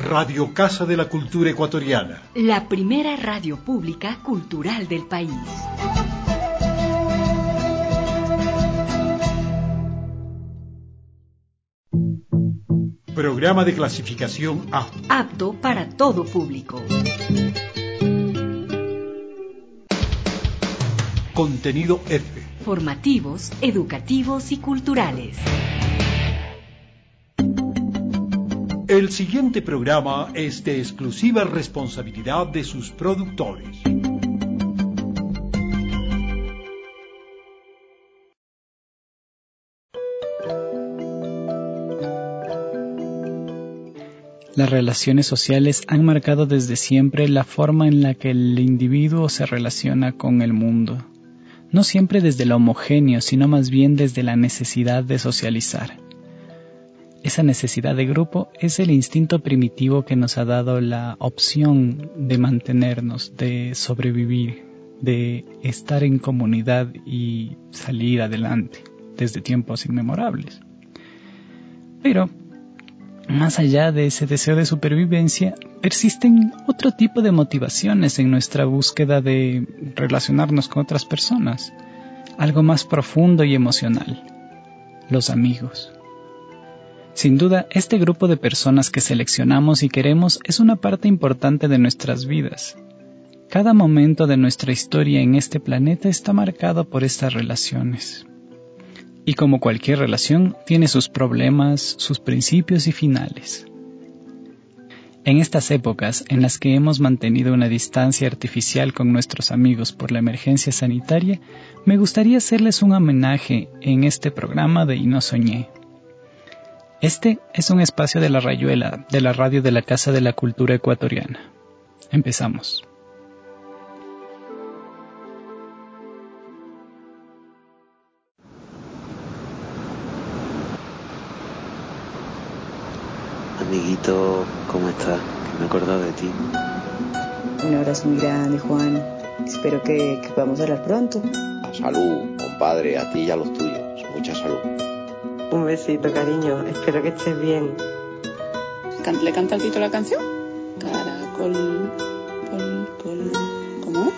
Radio Casa de la Cultura Ecuatoriana. La primera radio pública cultural del país. Programa de clasificación A. Apto para todo público. Contenido F. Formativos, educativos y culturales. El siguiente programa es de exclusiva responsabilidad de sus productores. Las relaciones sociales han marcado desde siempre la forma en la que el individuo se relaciona con el mundo. No siempre desde lo homogéneo, sino más bien desde la necesidad de socializar. Esa necesidad de grupo es el instinto primitivo que nos ha dado la opción de mantenernos, de sobrevivir, de estar en comunidad y salir adelante desde tiempos inmemorables. Pero, más allá de ese deseo de supervivencia, persisten otro tipo de motivaciones en nuestra búsqueda de relacionarnos con otras personas, algo más profundo y emocional: los amigos. Sin duda, este grupo de personas que seleccionamos y queremos es una parte importante de nuestras vidas. Cada momento de nuestra historia en este planeta está marcado por estas relaciones. Y como cualquier relación, tiene sus problemas, sus principios y finales. En estas épocas en las que hemos mantenido una distancia artificial con nuestros amigos por la emergencia sanitaria, me gustaría hacerles un homenaje en este programa de Y no soñé. Este es un espacio de La Rayuela, de la radio de la Casa de la Cultura Ecuatoriana. Empezamos. Amiguito, ¿cómo estás? Que me he acordado de ti. Un abrazo muy grande, Juan. Espero que podamos hablar pronto. Salud, compadre, a ti y a los tuyos. Mucha salud. Un besito, cariño. Espero que estés bien. ¿Le canta el Tito la canción? Caracol, ¿cómo?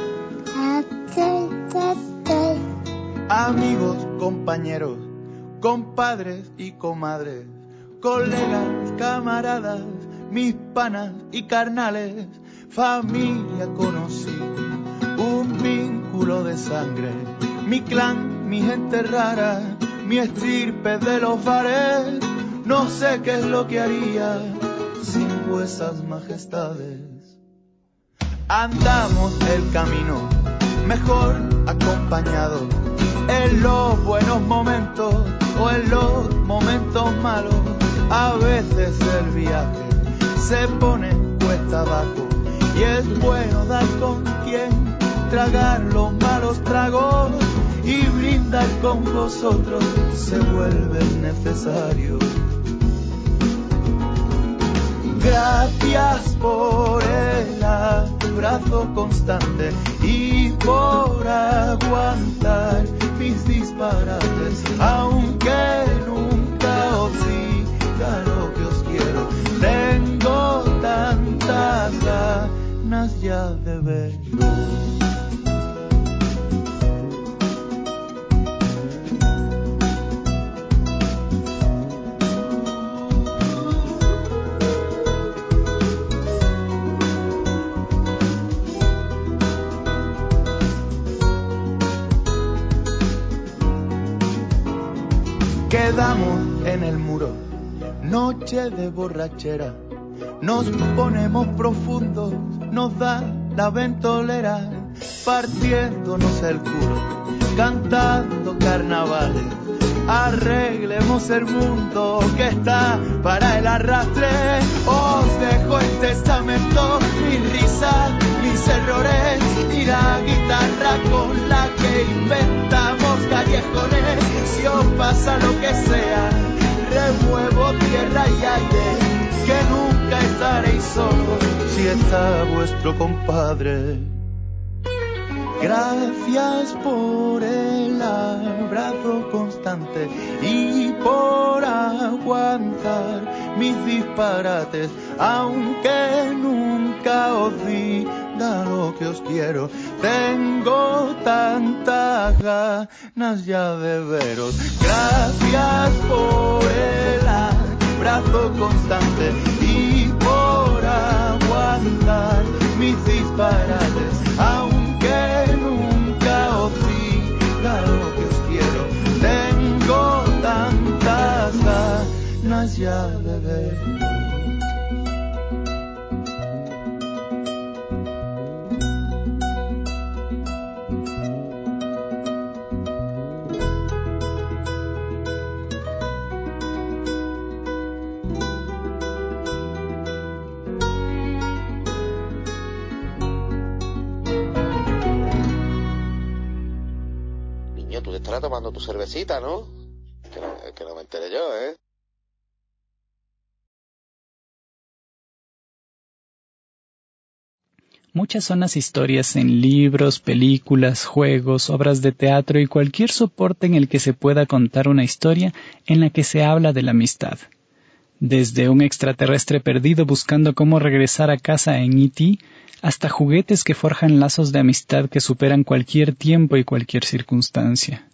Amigos, compañeros, compadres y comadres, colegas, camaradas, mis panas y carnales, familia conocí, un vínculo de sangre, mi clan, mi gente rara, mi estirpe de los bares. No sé qué es lo que haría sin vuesas majestades. Andamos el camino mejor acompañados, en los buenos momentos o en los momentos malos. A veces el viaje se pone cuesta abajo y es bueno dar con quien tragar los malos tragos, y brindar con vosotros se vuelve necesario. Gracias por el abrazo constante y por aguantar mis disparates, aunque nunca os diga lo que os quiero. Tengo tantas ganas ya de veros. Quedamos en el muro, noche de borrachera, nos ponemos profundos, nos da la ventolera, partiéndonos el culo, cantando carnavales. Arreglemos el mundo que está para el arrastre. Os dejo en testamento mis risas, mis errores y la guitarra con la que inventamos callejones. Si os pasa lo que sea, remuevo tierra y aire, que nunca estaréis solos si está vuestro compadre. Gracias por el abrazo constante y por aguantar aguantar mis disparates, aunque nunca os diga lo que os quiero. Tengo tantas ganas ya de veros. Gracias por el abrazo constante y por aguantar mis disparates, aunque nunca os diga lo que os quiero. Tengo tantas ganas ya de veros. Tú te estarás tomando tu cervecita, ¿no? Que no me enteré yo, ¿eh? Muchas son las historias en libros, películas, juegos, obras de teatro y cualquier soporte en el que se pueda contar una historia en la que se habla de la amistad. Desde un extraterrestre perdido buscando cómo regresar a casa en E.T., hasta juguetes que forjan lazos de amistad que superan cualquier tiempo y cualquier circunstancia.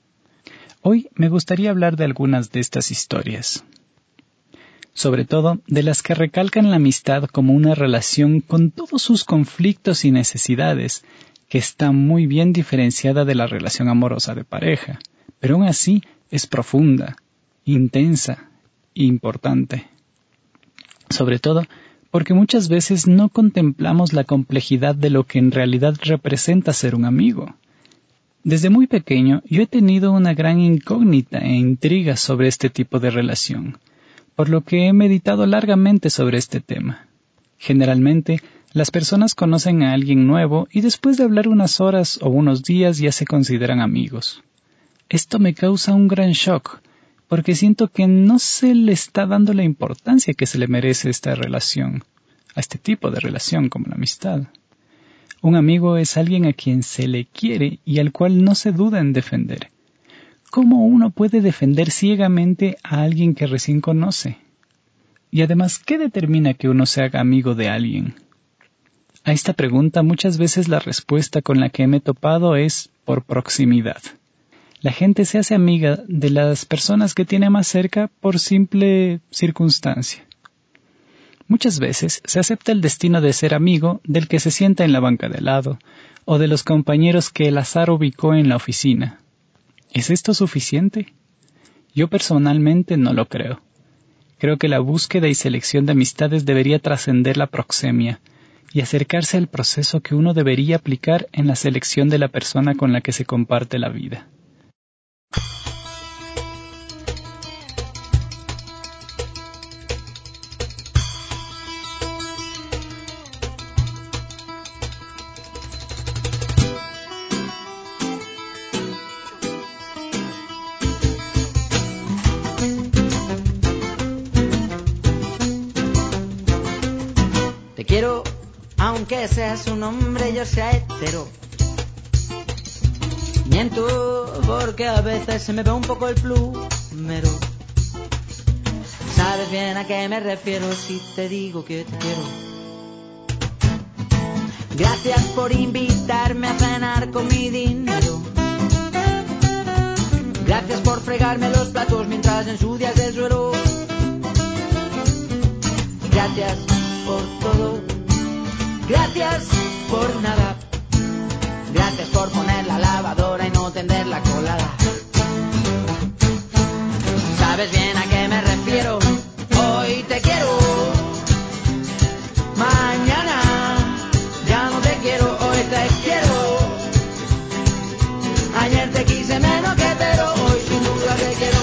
Hoy me gustaría hablar de algunas de estas historias. Sobre todo, de las que recalcan la amistad como una relación con todos sus conflictos y necesidades, que está muy bien diferenciada de la relación amorosa de pareja, pero aún así es profunda, intensa e importante. Sobre todo, porque muchas veces no contemplamos la complejidad de lo que en realidad representa ser un amigo. Desde muy pequeño yo he tenido una gran incógnita e intriga sobre este tipo de relación, por lo que he meditado largamente sobre este tema. Generalmente, las personas conocen a alguien nuevo y después de hablar unas horas o unos días ya se consideran amigos. Esto me causa un gran shock, porque siento que no se le está dando la importancia que se le merece esta relación, a este tipo de relación como la amistad. Un amigo es alguien a quien se le quiere y al cual no se duda en defender. ¿Cómo uno puede defender ciegamente a alguien que recién conoce? Y además, ¿qué determina que uno se haga amigo de alguien? A esta pregunta muchas veces la respuesta con la que me he topado es por proximidad. La gente se hace amiga de las personas que tiene más cerca por simple circunstancia. Muchas veces se acepta el destino de ser amigo del que se sienta en la banca de al lado, o de los compañeros que el azar ubicó en la oficina. ¿Es esto suficiente? Yo personalmente no lo creo. Creo que la búsqueda y selección de amistades debería trascender la proxemia y acercarse al proceso que uno debería aplicar en la selección de la persona con la que se comparte la vida. Te quiero, aunque seas un hombre, yo sea hetero. Miento porque a veces se me ve un poco el plumero. Sabes bien a qué me refiero si te digo que te quiero. Gracias por invitarme a cenar con mi dinero. Gracias por fregarme los platos mientras ensucias el suelo. Gracias por todo. Gracias por nada. Gracias por poner la lavadora y no tender la colada. Sabes bien a qué me refiero. Hoy te quiero. Mañana ya no te quiero. Hoy te quiero. Ayer te quise menos que pero hoy sin duda te quiero.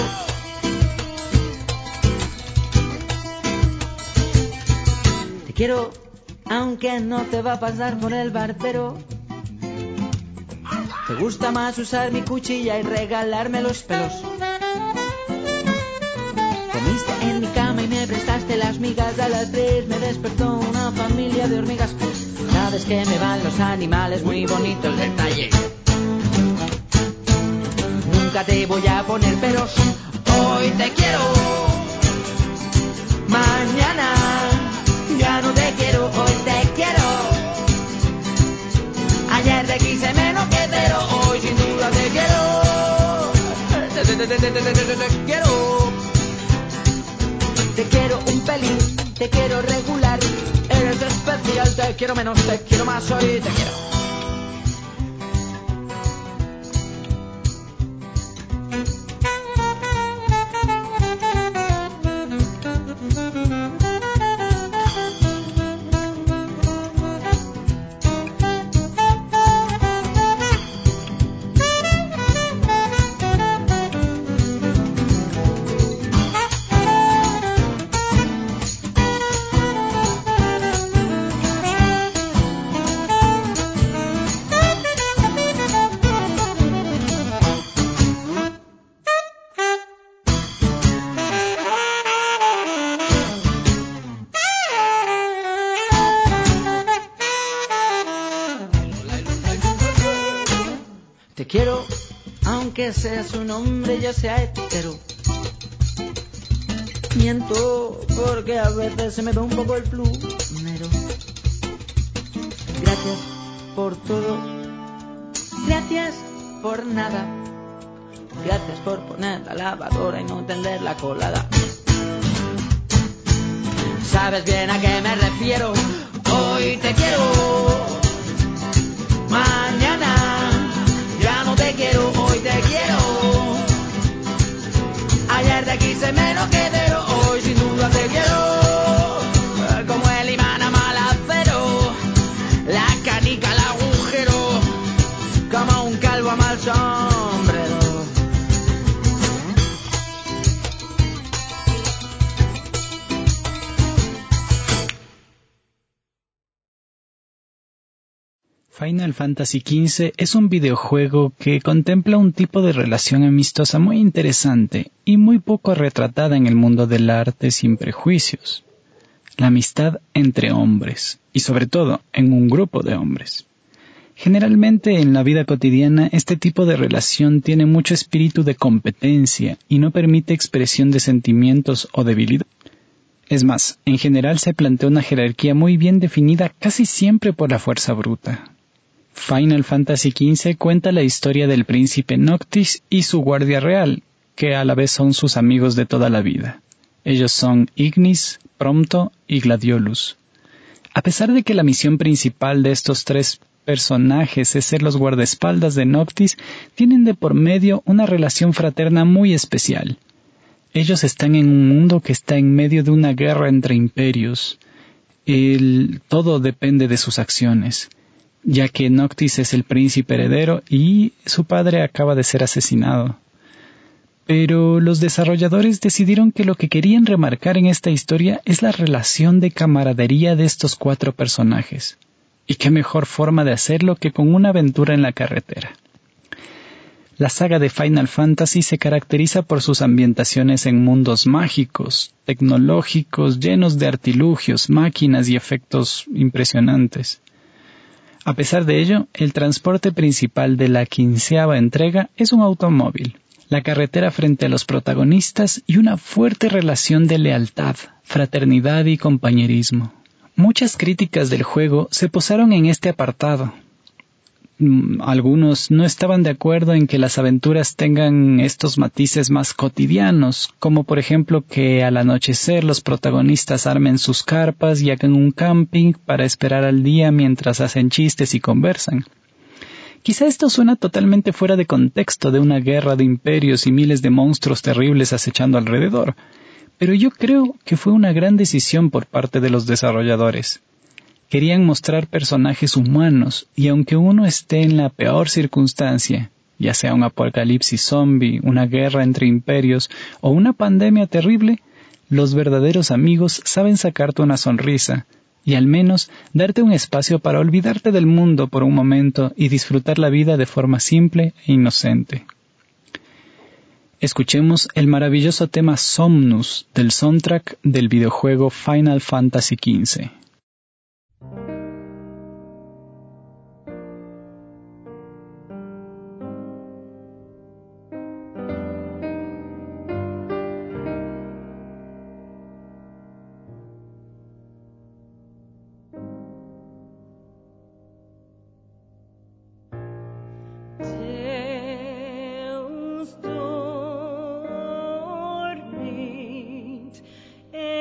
Te quiero, aunque no te va a pasar por el barbero. Te gusta más usar mi cuchilla y regalarme los pelos. Comiste en mi cama y me prestaste las migas. A las 3 me despertó una familia de hormigas. Sabes que me van los animales, muy bonito el detalle. Nunca te voy a poner peros. Hoy te quiero. Te quiero un pelín, te quiero regular. Eres especial, te quiero menos, te quiero más, hoy te quiero. Te quiero, aunque seas un hombre, yo sea hetero. Miento, porque a veces se me va un poco el plumero. Gracias por todo, gracias por nada. Gracias por poner la lavadora y no tender la colada. Sabes bien a qué me refiero. Hoy te quiero, mañana ya no te quiero, hoy te quiero. Ayer te quise menos que cero, hoy sin duda te quiero. Como el imán a mal acero, la canica al agujero, como un calvo a mal sombrero. Final Fantasy XV es un videojuego que contempla un tipo de relación amistosa muy interesante y muy poco retratada en el mundo del arte sin prejuicios. La amistad entre hombres, y sobre todo en un grupo de hombres. Generalmente en la vida cotidiana este tipo de relación tiene mucho espíritu de competencia y no permite expresión de sentimientos o debilidad. Es más, en general se plantea una jerarquía muy bien definida casi siempre por la fuerza bruta. Final Fantasy XV cuenta la historia del príncipe Noctis y su guardia real, que a la vez son sus amigos de toda la vida. Ellos son Ignis, Prompto y Gladiolus. A pesar de que la misión principal de estos tres personajes es ser los guardaespaldas de Noctis, tienen de por medio una relación fraterna muy especial. Ellos están en un mundo que está en medio de una guerra entre imperios. Todo depende de sus acciones, ya que Noctis es el príncipe heredero y su padre acaba de ser asesinado. Pero los desarrolladores decidieron que lo que querían remarcar en esta historia es la relación de camaradería de estos cuatro personajes. Y qué mejor forma de hacerlo que con una aventura en la carretera. La saga de Final Fantasy se caracteriza por sus ambientaciones en mundos mágicos, tecnológicos, llenos de artilugios, máquinas y efectos impresionantes. A pesar de ello, el transporte principal de la 15ª entrega es un automóvil, la carretera frente a los protagonistas y una fuerte relación de lealtad, fraternidad y compañerismo. Muchas críticas del juego se posaron en este apartado. Algunos no estaban de acuerdo en que las aventuras tengan estos matices más cotidianos, como por ejemplo que al anochecer los protagonistas armen sus carpas y hagan un camping para esperar al día mientras hacen chistes y conversan. Quizá esto suena totalmente fuera de contexto de una guerra de imperios y miles de monstruos terribles acechando alrededor, pero yo creo que fue una gran decisión por parte de los desarrolladores. Querían mostrar personajes humanos y aunque uno esté en la peor circunstancia, ya sea un apocalipsis zombie, una guerra entre imperios o una pandemia terrible, los verdaderos amigos saben sacarte una sonrisa y al menos darte un espacio para olvidarte del mundo por un momento y disfrutar la vida de forma simple e inocente. Escuchemos el maravilloso tema Somnus del soundtrack del videojuego Final Fantasy XV. Deus dormit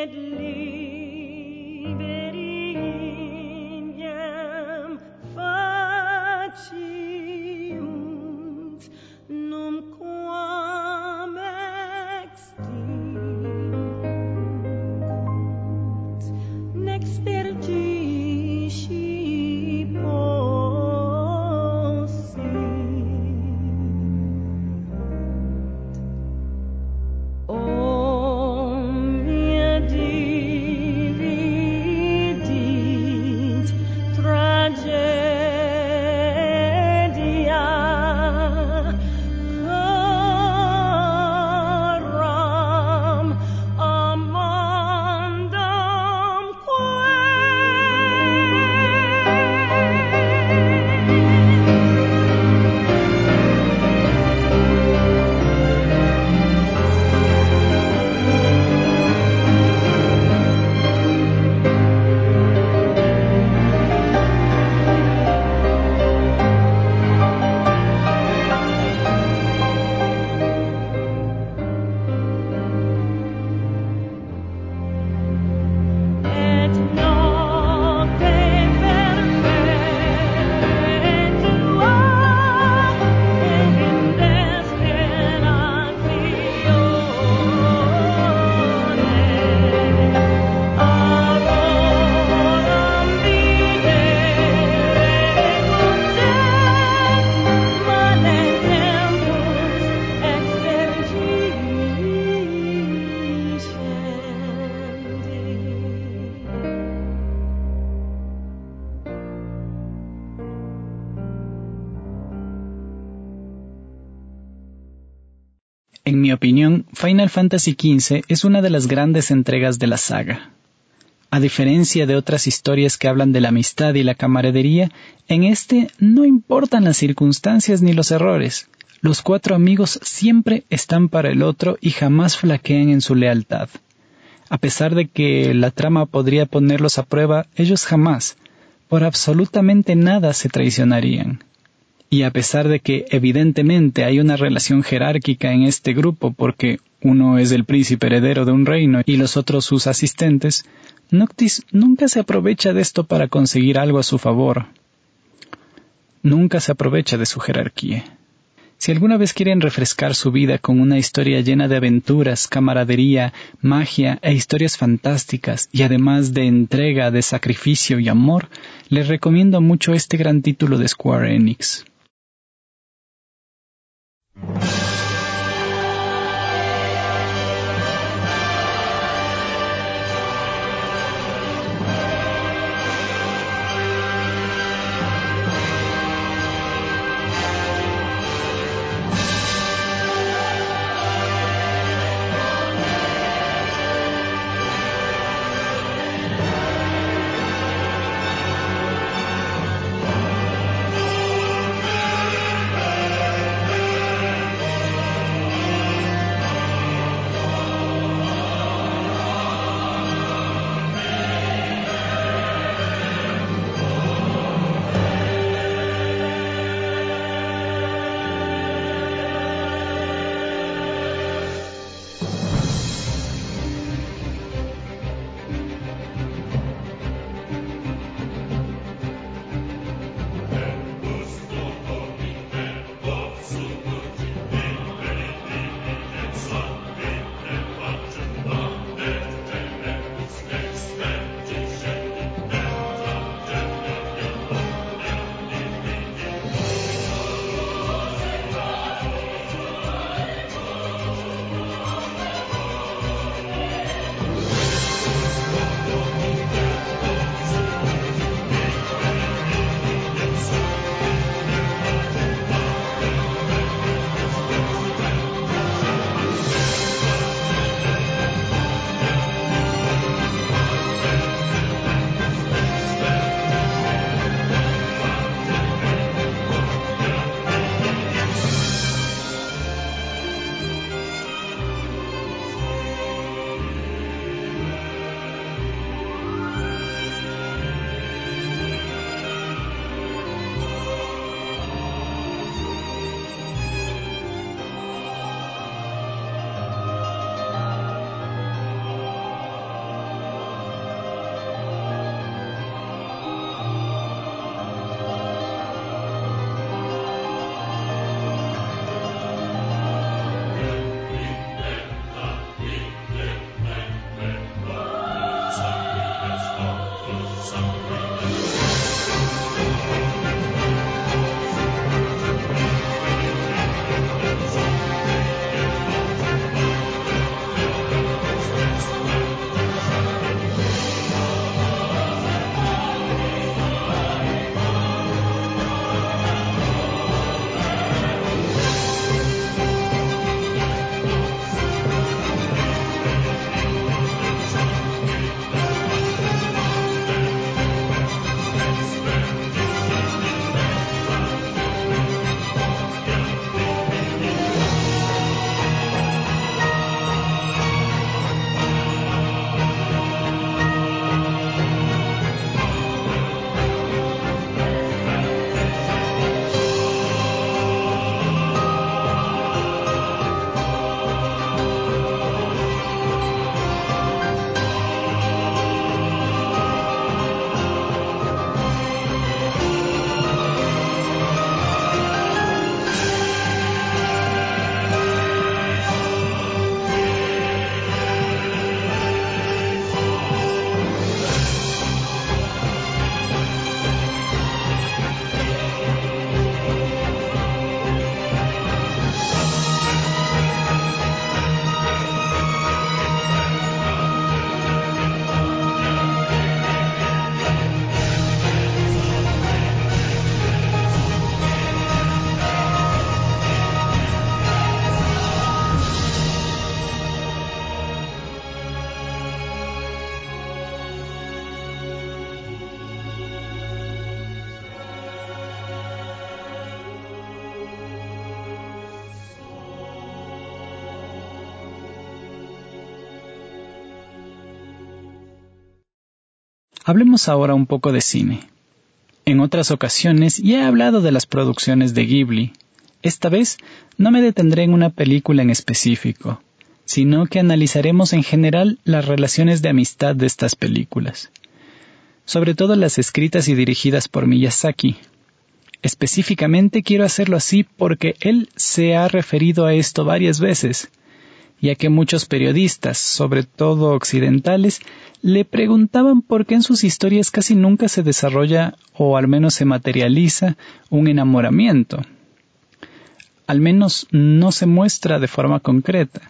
En mi opinión, Final Fantasy XV es una de las grandes entregas de la saga. A diferencia de otras historias que hablan de la amistad y la camaradería, en este no importan las circunstancias ni los errores. Los 4 amigos siempre están para el otro y jamás flaquean en su lealtad. A pesar de que la trama podría ponerlos a prueba, ellos jamás, por absolutamente nada, se traicionarían. Y a pesar de que evidentemente hay una relación jerárquica en este grupo porque uno es el príncipe heredero de un reino y los otros sus asistentes, Noctis nunca se aprovecha de esto para conseguir algo a su favor. Nunca se aprovecha de su jerarquía. Si alguna vez quieren refrescar su vida con una historia llena de aventuras, camaradería, magia e historias fantásticas, y además de entrega, de sacrificio y amor, les recomiendo mucho este gran título de Square Enix. Hablemos ahora un poco de cine. En otras ocasiones ya he hablado de las producciones de Ghibli. Esta vez no me detendré en una película en específico, sino que analizaremos en general las relaciones de amistad de estas películas, sobre todo las escritas y dirigidas por Miyazaki. Específicamente quiero hacerlo así porque él se ha referido a esto varias veces, ya que muchos periodistas, sobre todo occidentales, le preguntaban por qué en sus historias casi nunca se desarrolla o al menos se materializa un enamoramiento. Al menos no se muestra de forma concreta.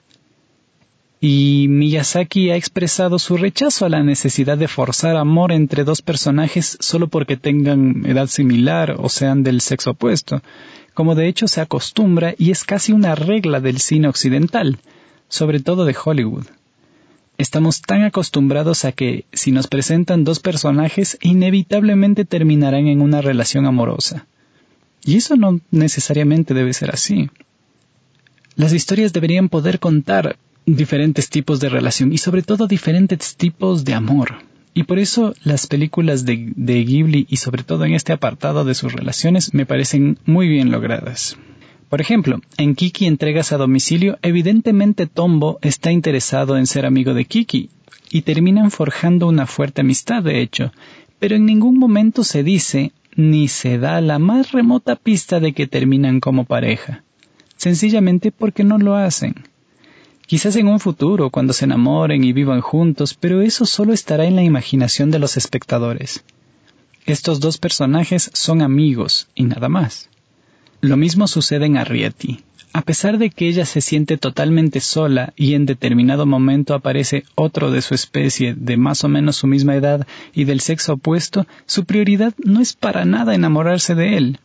Y Miyazaki ha expresado su rechazo a la necesidad de forzar amor entre dos personajes solo porque tengan edad similar o sean del sexo opuesto, como de hecho se acostumbra y es casi una regla del cine occidental, sobre todo de Hollywood. Estamos tan acostumbrados a que, si nos presentan dos personajes, inevitablemente terminarán en una relación amorosa. Y eso no necesariamente debe ser así. Las historias deberían poder contar diferentes tipos de relación y sobre todo diferentes tipos de amor. Y por eso las películas de Ghibli y sobre todo en este apartado de sus relaciones me parecen muy bien logradas. Por ejemplo, en Kiki entregas a domicilio, evidentemente Tombo está interesado en ser amigo de Kiki y terminan forjando una fuerte amistad, de hecho, pero en ningún momento se dice ni se da la más remota pista de que terminan como pareja, sencillamente porque no lo hacen. Quizás en un futuro, cuando se enamoren y vivan juntos, pero eso solo estará en la imaginación de los espectadores. Estos dos personajes son amigos y nada más. Lo mismo sucede en Arrietty. A pesar de que ella se siente totalmente sola y en determinado momento aparece otro de su especie de más o menos su misma edad y del sexo opuesto, su prioridad no es para nada enamorarse de él.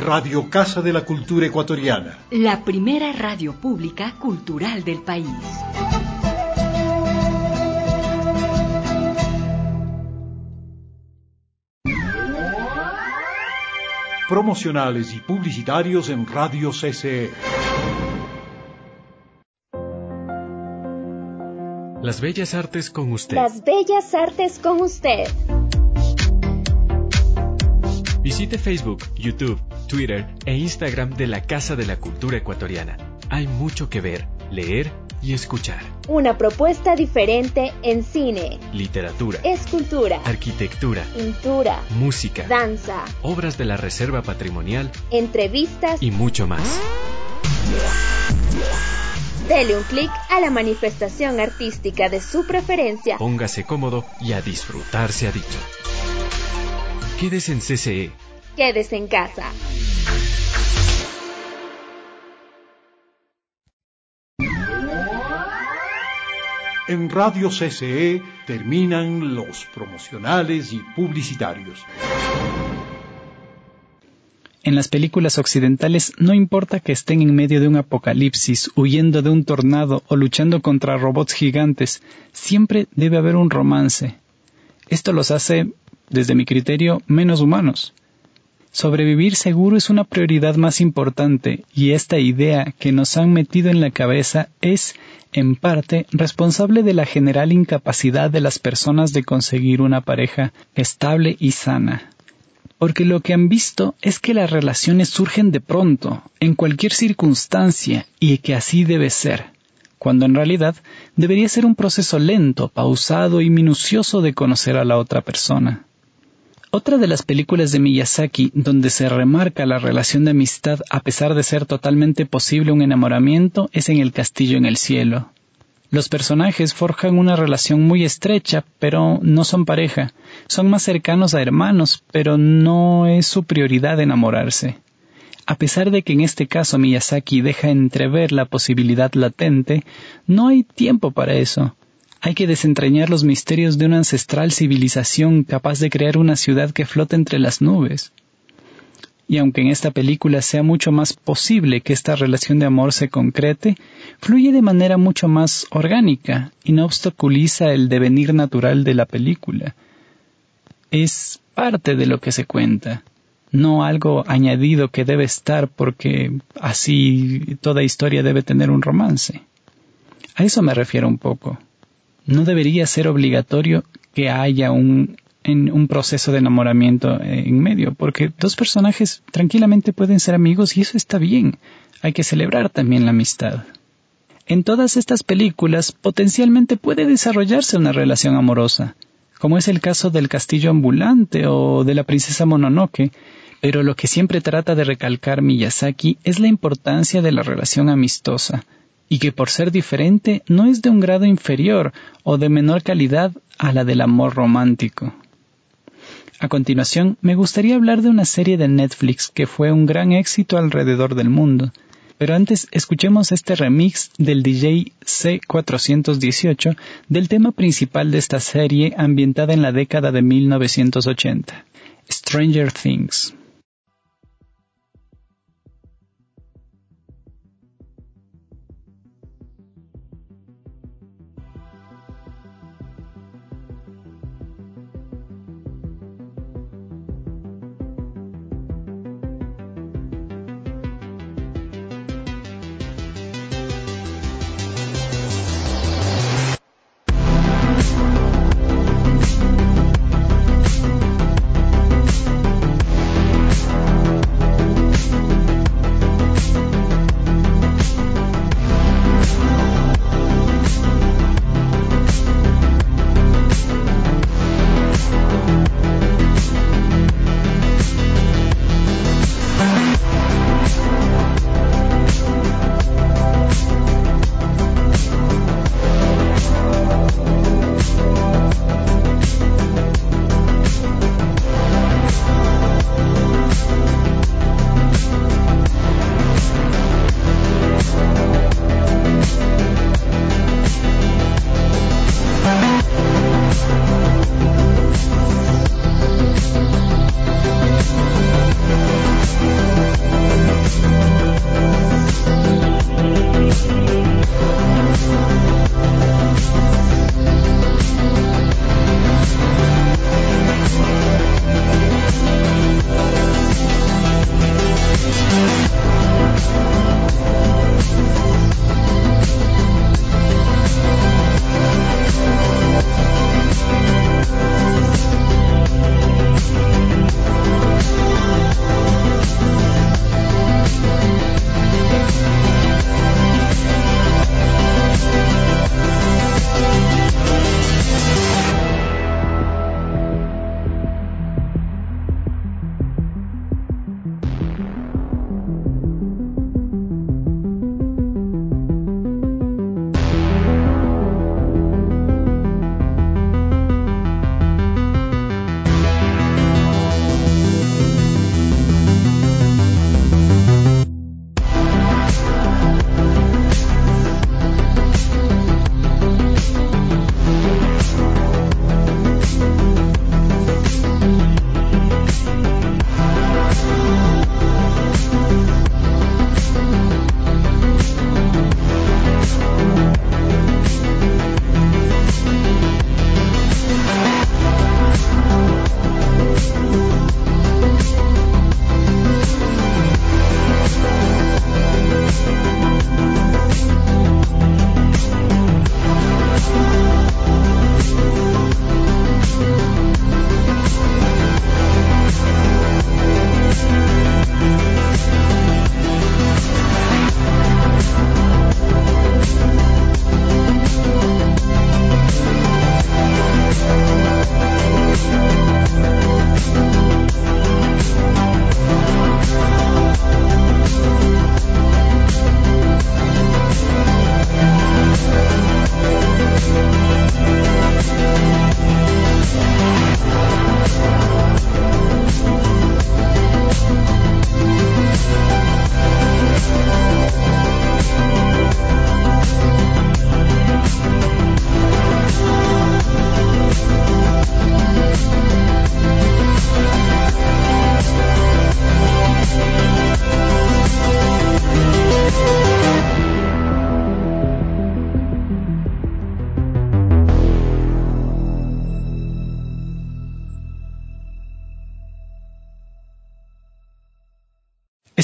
Radio Casa de la Cultura Ecuatoriana. La primera radio pública cultural del país. Promocionales y publicitarios en Radio CCE. Las Bellas Artes con usted. Las Bellas Artes con usted. Visite Facebook, YouTube, Twitter e Instagram de la Casa de la Cultura Ecuatoriana. Hay mucho que ver, leer y escuchar. Una propuesta diferente en cine, literatura, escultura, arquitectura, pintura, música, danza, obras de la Reserva Patrimonial, entrevistas y mucho más. Dele un clic a la manifestación artística de su preferencia. Póngase cómodo y a disfrutar se ha dicho. Quédese en CCE. Quédese en casa. En Radio CCE terminan los promocionales y publicitarios. En las películas occidentales no importa que estén en medio de un apocalipsis, huyendo de un tornado o luchando contra robots gigantes, siempre debe haber un romance. Esto los hace, desde mi criterio, menos humanos. Sobrevivir seguro es una prioridad más importante y esta idea que nos han metido en la cabeza es, en parte, responsable de la general incapacidad de las personas de conseguir una pareja estable y sana. Porque lo que han visto es que las relaciones surgen de pronto, en cualquier circunstancia, y que así debe ser, cuando en realidad debería ser un proceso lento, pausado y minucioso de conocer a la otra persona. Otra de las películas de Miyazaki donde se remarca la relación de amistad a pesar de ser totalmente posible un enamoramiento es en El Castillo en el Cielo. Los personajes forjan una relación muy estrecha, pero no son pareja. Son más cercanos a hermanos, pero no es su prioridad enamorarse. A pesar de que en este caso Miyazaki deja entrever la posibilidad latente, no hay tiempo para eso. Hay que desentrañar los misterios de una ancestral civilización capaz de crear una ciudad que flota entre las nubes. Y aunque en esta película sea mucho más posible que esta relación de amor se concrete, fluye de manera mucho más orgánica y no obstaculiza el devenir natural de la película. Es parte de lo que se cuenta, no algo añadido que debe estar porque así toda historia debe tener un romance. A eso me refiero un poco. No debería ser obligatorio que haya un proceso de enamoramiento en medio, porque dos personajes tranquilamente pueden ser amigos y eso está bien. Hay que celebrar también la amistad. En todas estas películas potencialmente puede desarrollarse una relación amorosa, como es el caso del Castillo Ambulante o de la Princesa Mononoke, pero lo que siempre trata de recalcar Miyazaki es la importancia de la relación amistosa, y que por ser diferente no es de un grado inferior o de menor calidad a la del amor romántico. A continuación, me gustaría hablar de una serie de Netflix que fue un gran éxito alrededor del mundo. Pero antes, escuchemos este remix del DJ C418 del tema principal de esta serie ambientada en la década de 1980, Stranger Things.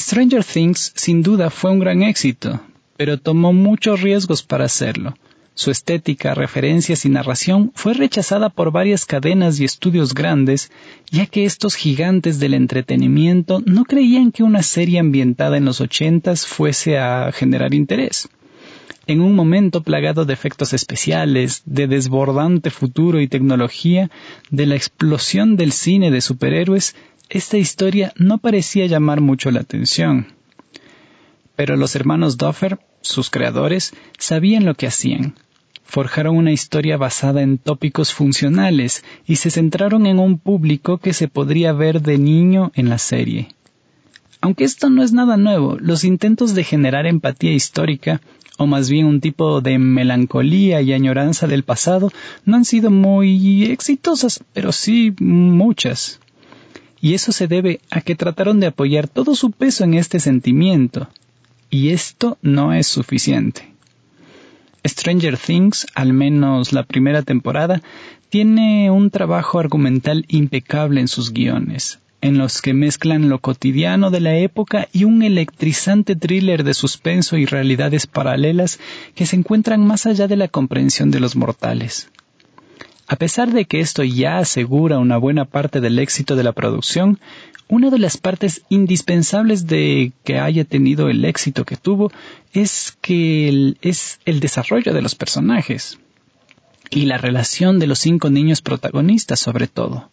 Stranger Things sin duda fue un gran éxito, pero tomó muchos riesgos para hacerlo. Su estética, referencias y narración fue rechazada por varias cadenas y estudios grandes, ya que estos gigantes del entretenimiento no creían que una serie ambientada en los 80s fuese a generar interés. En un momento plagado de efectos especiales, de desbordante futuro y tecnología, de la explosión del cine de superhéroes, esta historia no parecía llamar mucho la atención. Pero los hermanos Duffer, sus creadores, sabían lo que hacían. Forjaron una historia basada en tópicos funcionales y se centraron en un público que se podría ver de niño en la serie. Aunque esto no es nada nuevo, los intentos de generar empatía histórica, o más bien un tipo de melancolía y añoranza del pasado, no han sido muy exitosas, pero sí muchas. Y eso se debe a que trataron de apoyar todo su peso en este sentimiento. Y esto no es suficiente. Stranger Things, al menos la primera temporada, tiene un trabajo argumental impecable en sus guiones, en los que mezclan lo cotidiano de la época y un electrizante thriller de suspenso y realidades paralelas que se encuentran más allá de la comprensión de los mortales. A pesar de que esto ya asegura una buena parte del éxito de la producción, una de las partes indispensables de que haya tenido el éxito que tuvo es el desarrollo de los personajes y la relación de los 5 niños protagonistas sobre todo.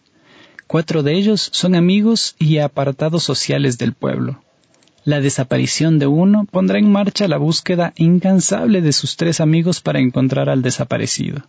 4 de ellos son amigos y apartados sociales del pueblo. La desaparición de uno pondrá en marcha la búsqueda incansable de sus 3 amigos para encontrar al desaparecido.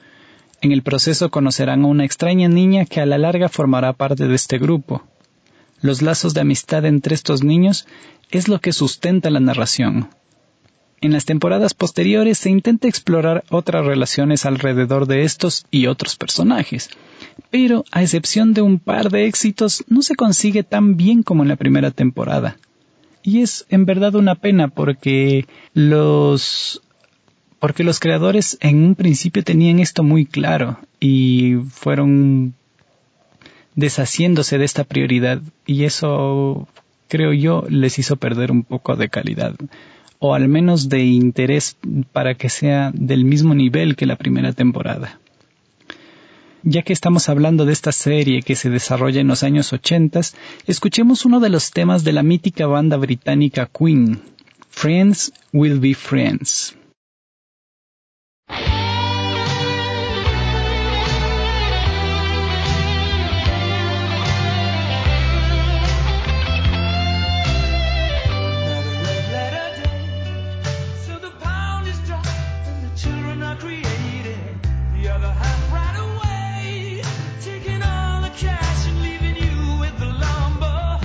En el proceso conocerán a una extraña niña que a la larga formará parte de este grupo. Los lazos de amistad entre estos niños es lo que sustenta la narración. En las temporadas posteriores se intenta explorar otras relaciones alrededor de estos y otros personajes, pero a excepción de un par de éxitos no se consigue tan bien como en la primera temporada. Y es en verdad una pena porque los creadores en un principio tenían esto muy claro y fueron deshaciéndose de esta prioridad y eso, creo yo, les hizo perder un poco de calidad o al menos de interés para que sea del mismo nivel que la primera temporada. Ya que estamos hablando de esta serie que se desarrolla en los años 80, escuchemos uno de los temas de la mítica banda británica Queen, Friends Will Be Friends.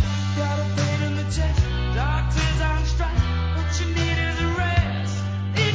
Doctors on strike, what you need is a rest.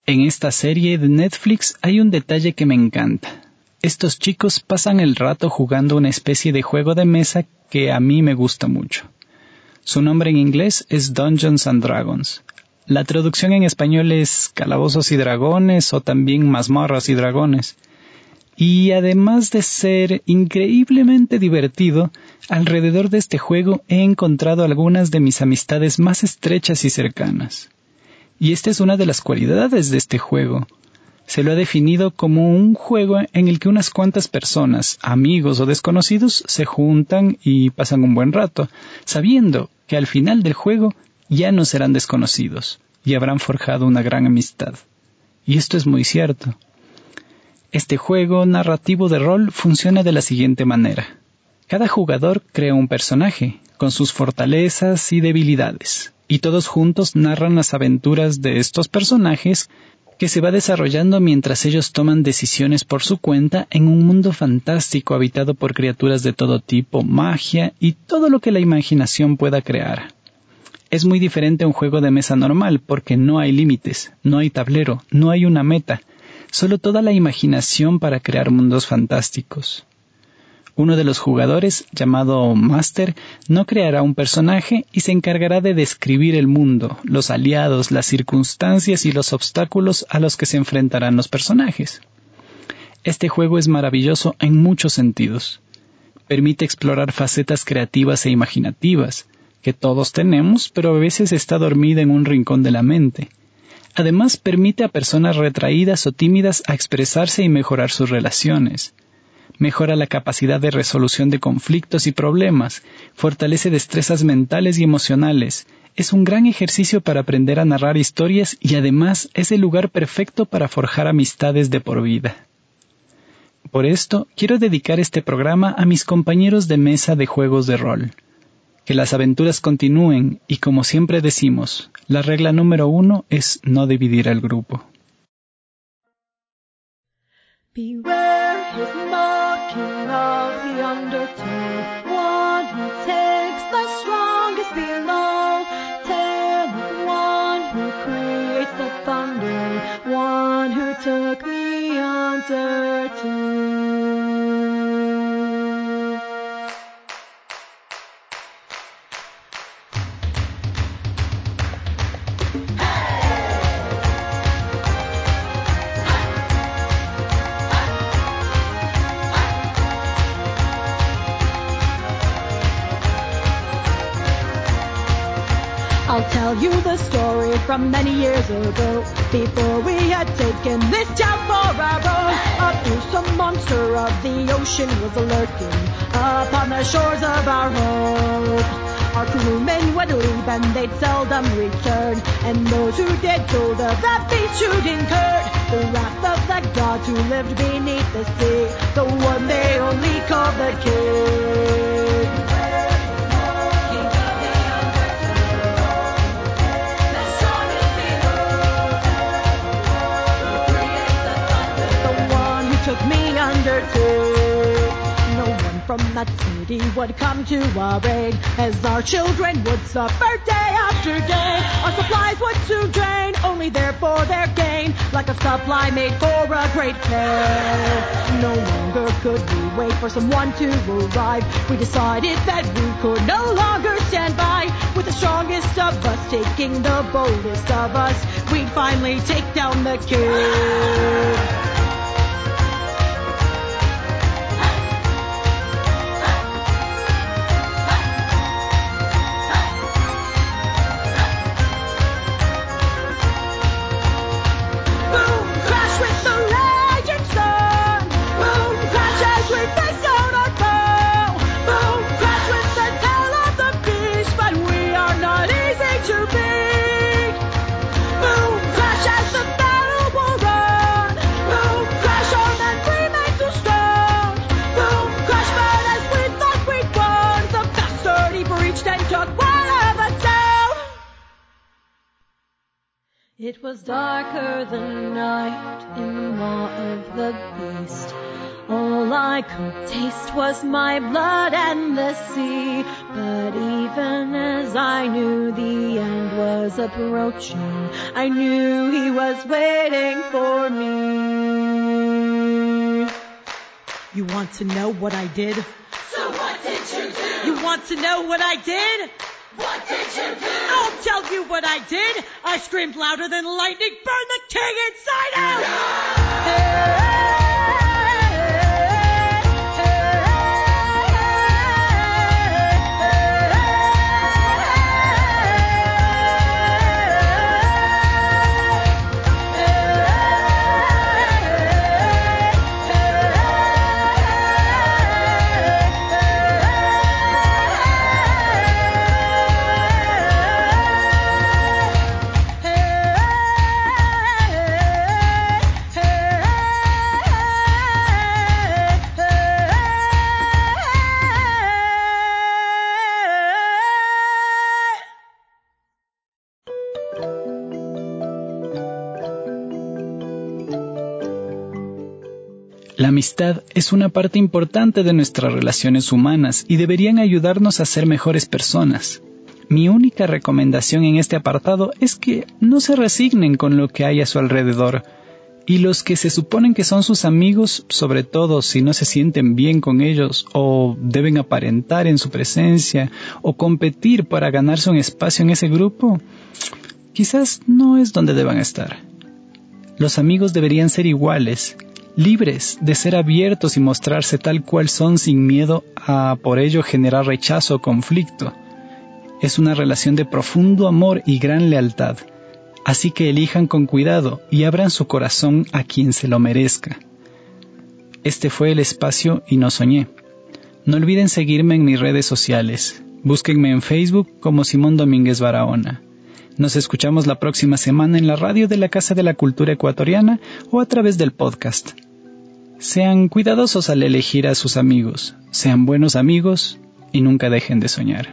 En esta serie de Netflix hay un detalle que me encanta. Estos chicos pasan el rato jugando una especie de juego de mesa que a mí me gusta mucho. Su nombre en inglés es Dungeons and Dragons. La traducción en español es Calabozos y Dragones o también Mazmorras y Dragones. Y además de ser increíblemente divertido, alrededor de este juego he encontrado algunas de mis amistades más estrechas y cercanas. Y esta es una de las cualidades de este juego. Se lo ha definido como un juego en el que unas cuantas personas, amigos o desconocidos, se juntan y pasan un buen rato, sabiendo que al final del juego ya no serán desconocidos y habrán forjado una gran amistad. Y esto es muy cierto. Este juego narrativo de rol funciona de la siguiente manera. Cada jugador crea un personaje, con sus fortalezas y debilidades, y todos juntos narran las aventuras de estos personajes que se va desarrollando mientras ellos toman decisiones por su cuenta en un mundo fantástico habitado por criaturas de todo tipo, magia y todo lo que la imaginación pueda crear. Es muy diferente a un juego de mesa normal porque no hay límites, no hay tablero, no hay una meta, solo toda la imaginación para crear mundos fantásticos. Uno de los jugadores, llamado Master, no creará un personaje y se encargará de describir el mundo, los aliados, las circunstancias y los obstáculos a los que se enfrentarán los personajes. Este juego es maravilloso en muchos sentidos. Permite explorar facetas creativas e imaginativas, que todos tenemos, pero a veces está dormida en un rincón de la mente. Además, permite a personas retraídas o tímidas a expresarse y mejorar sus relaciones. Mejora la capacidad de resolución de conflictos y problemas, fortalece destrezas mentales y emocionales, es un gran ejercicio para aprender a narrar historias y además es el lugar perfecto para forjar amistades de por vida. Por esto, quiero dedicar este programa a mis compañeros de mesa de juegos de rol. Que las aventuras continúen y, como siempre decimos, la regla número 1 es no dividir al grupo. Beware his mocking of the undertow, one who takes the strongest below, tale of one who creates the thunder, one who took me under too. I'll tell you the story from many years ago, before we had taken this town for our own. A fearsome monster of the ocean was lurking upon the shores of our home. Our crewmen would leave and they'd seldom return, and those who did told of the fate should incur the wrath of the gods who lived beneath the sea, the one they only called the king. Took me under too. No one from that city would come to our aid, as our children would suffer day after day. Our supplies would soon drain, only there for their gain, like a supply made for a great care. No longer could we wait for someone to arrive. We decided that we could no longer stand by. With the strongest of us taking the boldest of us, we'd finally take down the king. It was darker than night in the maw of the beast. All I could taste was my blood and the sea. But even as I knew the end was approaching, I knew he was waiting for me. You want to know what I did? So what did you do? You want to know what I did? What did you do? I'll tell you what I did. I screamed louder than lightning, burn the king inside out! La amistad es una parte importante de nuestras relaciones humanas y deberían ayudarnos a ser mejores personas. Mi única recomendación en este apartado es que no se resignen con lo que hay a su alrededor. Y los que se suponen que son sus amigos, sobre todo si no se sienten bien con ellos o deben aparentar en su presencia o competir para ganarse un espacio en ese grupo, quizás no es donde deban estar. Los amigos deberían ser iguales, libres de ser abiertos y mostrarse tal cual son sin miedo a por ello generar rechazo o conflicto. Es una relación de profundo amor y gran lealtad, así que elijan con cuidado y abran su corazón a quien se lo merezca. Este fue el espacio Y No Soñé. No olviden seguirme en mis redes sociales. Búsquenme en Facebook como Simón Domínguez Barahona. Nos escuchamos la próxima semana en la radio de la Casa de la Cultura Ecuatoriana o a través del podcast. Sean cuidadosos al elegir a sus amigos, sean buenos amigos y nunca dejen de soñar.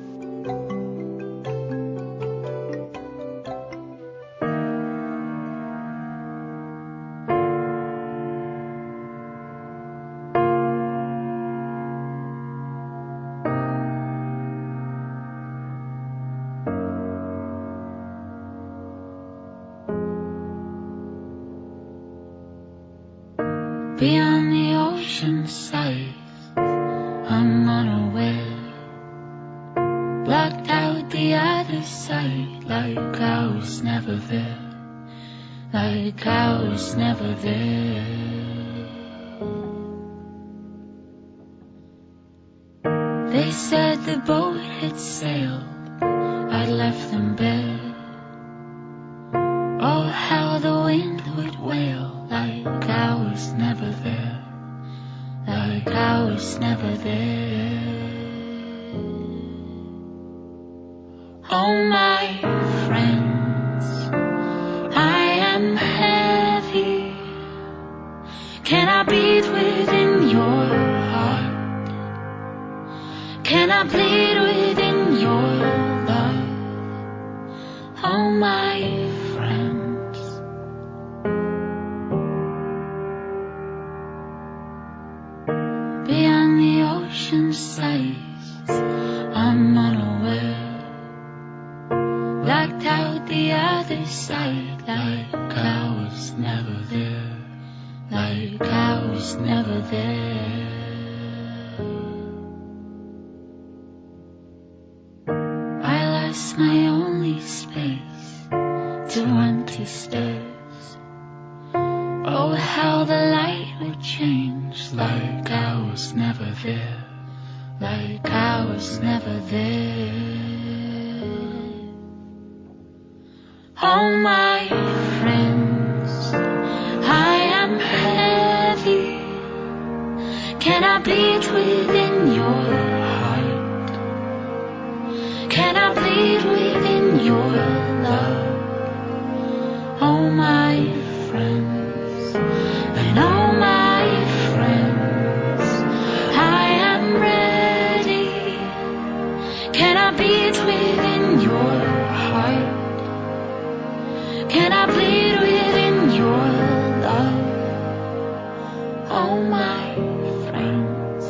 Beyond the ocean side, I'm unaware. Blocked out the other side, like I was never there. Like I was never there. They said the boat had sailed, I'd left them bare. Oh, how the wind would wail. Like I was never there, like I was never there. Oh my friends, I am heavy. Can I beat within your heart? Can I bleed within your love? Oh my friends. Beyond the ocean sighs, I'm unaware. Blacked out the other side, like I was never there. Like I was never there. I lost my only space to empty stairs. Oh, how the light would change, like I was never there, like I was never there. Oh my friends, I am heavy. Can I bleed within your heart? Can I bleed within your love? Oh my friends, and oh my friends, I am ready. Can I beat within your heart? Can I bleed within your love? all my friends.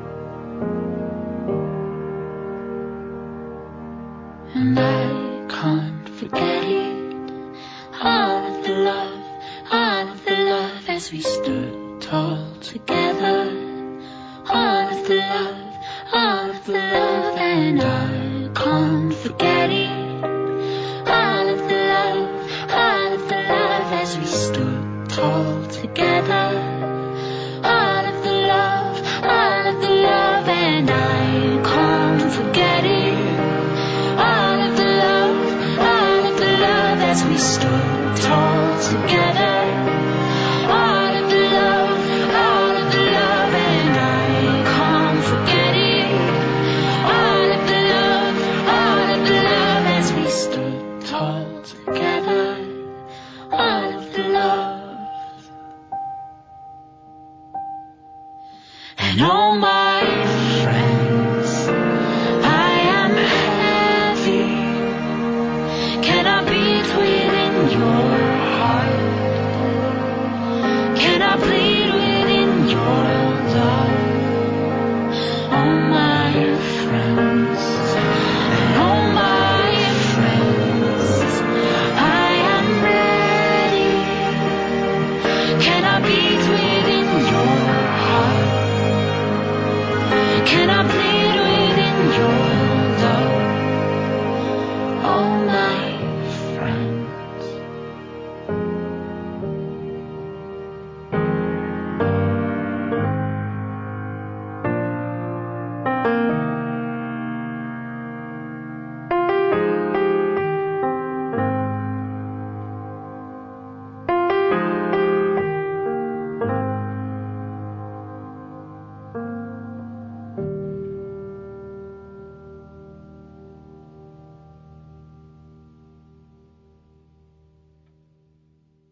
And I can't forget it. All of the love as we stood tall together. All of the love, and I can't forget it. All of the love as we stood tall together. All of the love, and I can't forget it. All of the love as we stood tall together. All of the love, and I can't forget it. All of the love as we stood tall together. All of the love, and all my